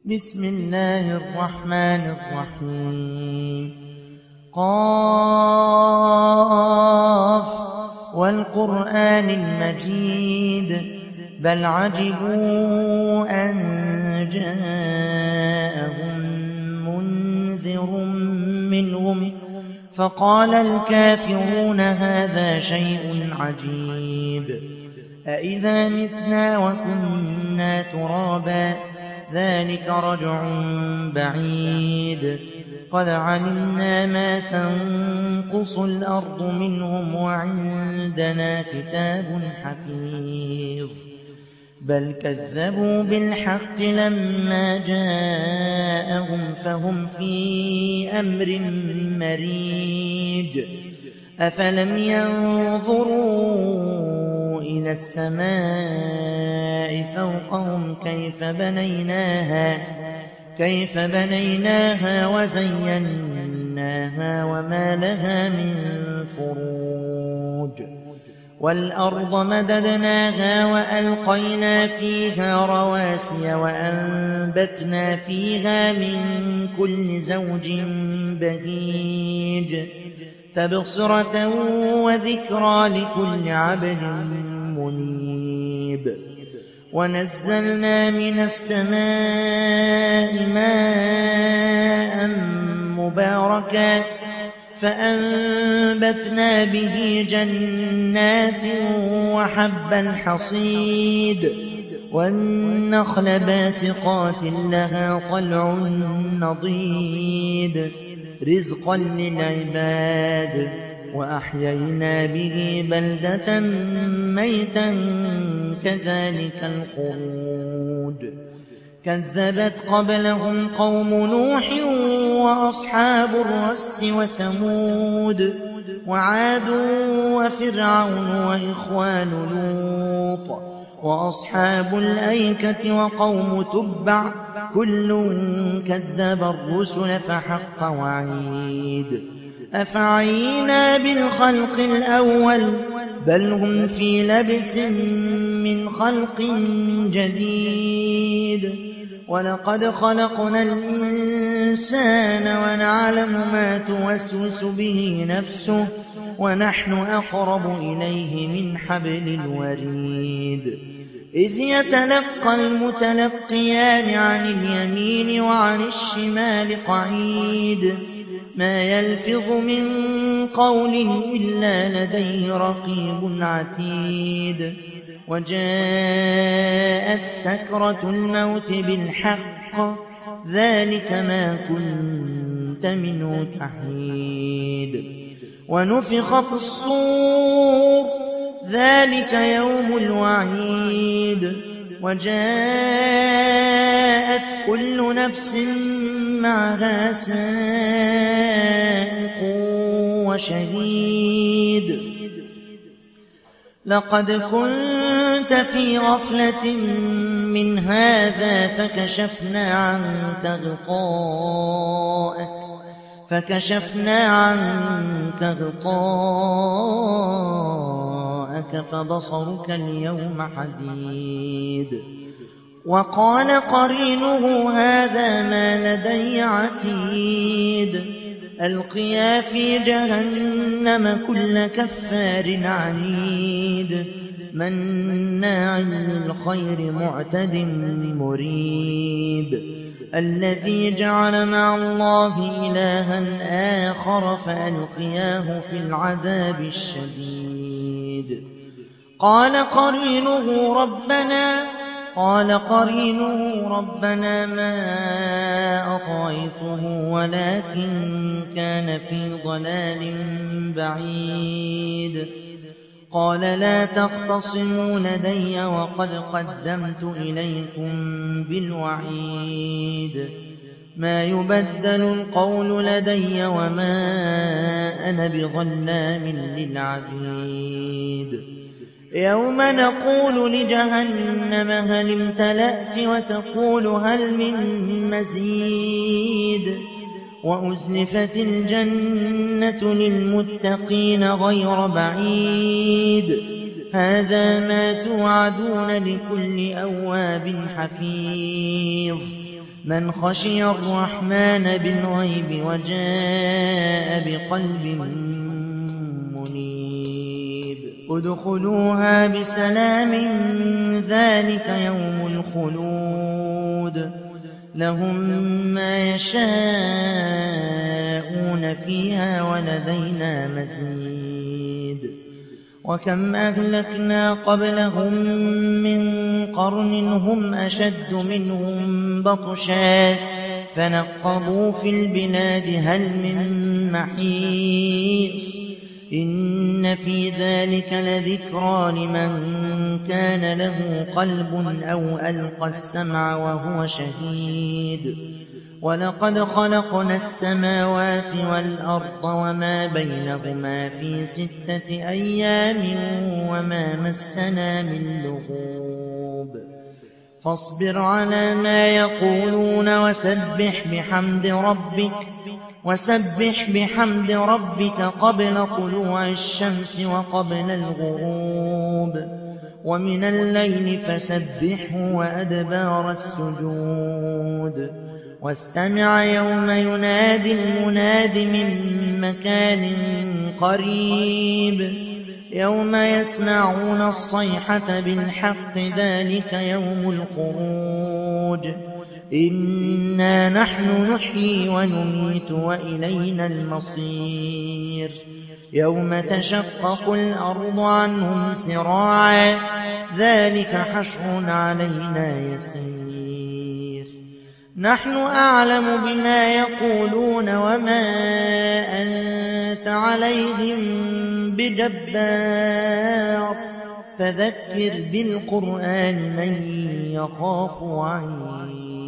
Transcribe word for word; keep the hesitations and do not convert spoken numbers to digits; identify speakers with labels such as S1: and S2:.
S1: بسم الله الرحمن الرحيم. قاف والقرآن المجيد بل عجبوا أن جاءهم منذر منهم فقال الكافرون هذا شيء عجيب أإذا متنا وكنا ترابا ذلك رجع بعيد قد علمنا ما تنقص الأرض منهم وعندنا كتاب حفيظ بل كذبوا بالحق لما جاءهم فهم في أمر مريج أفلم ينظروا إلى السماء فوقهم كيف بنيناها كيف بنيناها وزيناها وما لها من فروج والأرض مددناها وألقينا فيها رواسي وأنبتنا فيها من كل زوج بهيج تبصرة وذكرى لكل عبد منيب ونزلنا من السماء ماء مباركا فأنبتنا به جنات وحب الحصيد والنخل باسقات لها طلع نضيد رزقا للعباد وأحيينا به بلدة ميتا كذلك الخروج كذبت قبلهم قوم نوح وأصحاب الرس وثمود وعاد وفرعون وإخوان لوط وأصحاب الأيكة وقوم تبع كل كذب الرسل فحق وعيد أفعينا بالخلق الأول بل هم في لبس من خلق جديد ولقد خلقنا الإنسان ونعلم ما توسوس به نفسه ونحن أقرب إليه من حبل الوريد إذ يتلقى المتلقيان عن اليمين وعن الشمال قعيد ما يلفظ من قول إلا لديه رقيب عتيد وجاءت سكرة الموت بالحق ذلك ما كنت منه تحيد ونفخ في الصور ذلك يوم الوعيد وجاءت كل نفس معها سائق وشهيد لقد كنت في غفلة من هذا فكشفنا عنك غطاءك فكشفنا عنك غطاءك فبصرك اليوم حديد وقال قرينه هذا ما لدي عتيد ألقيا في جهنم كل كفار عنيد مناع للخير معتد مريب الذي جعل مع الله إلها آخر فألقياه في العذاب الشديد قال قرينه ربنا قال قرينه ربنا ما أطغيته ولكن كان في ضلال بعيد قال لا تختصموا لدي وقد قدمت إليكم بالوعيد ما يبدل القول لدي وما أنا بظلام للعبيد يوم نقول لجهنم هل امتلأت وتقول هل من مزيد وأزلفت الجنة للمتقين غير بعيد هذا ما توعدون لكل أواب حفيظ من خشي الرحمن بالغيب وجاء بقلب منيب ادخلوها بسلام ذلك يوم الخلود لهم ما يشاءون فيها ولدينا مزيد وكم أهلكنا قبلهم من قرن هم أشد منهم بطشا فنقبوا في البلاد هل من محيص إن في ذلك لذكرى لمن كان له قلب أو ألقى السمع وهو شهيد ولقد خلقنا السماوات والأرض وما بينهما في ستة أيام وما مسنا من لغوب فاصبر على ما يقولون وسبح بحمد ربك وسبح بحمد ربك قبل طلوع الشمس وقبل الغروب ومن الليل فسبحه وأدبار السجود واستمع يوم ينادي المناد من مكان قريب يوم يسمعون الصيحة بالحق ذلك يوم الخروج إنا نحن نحيي ونميت وإلينا المصير يوم تشقق الأرض عنهم سراعا ذلك حشر علينا يسير نحن أعلم بما يقولون وما أنت عليهم بجبار فذكر بالقرآن من يخاف وعيد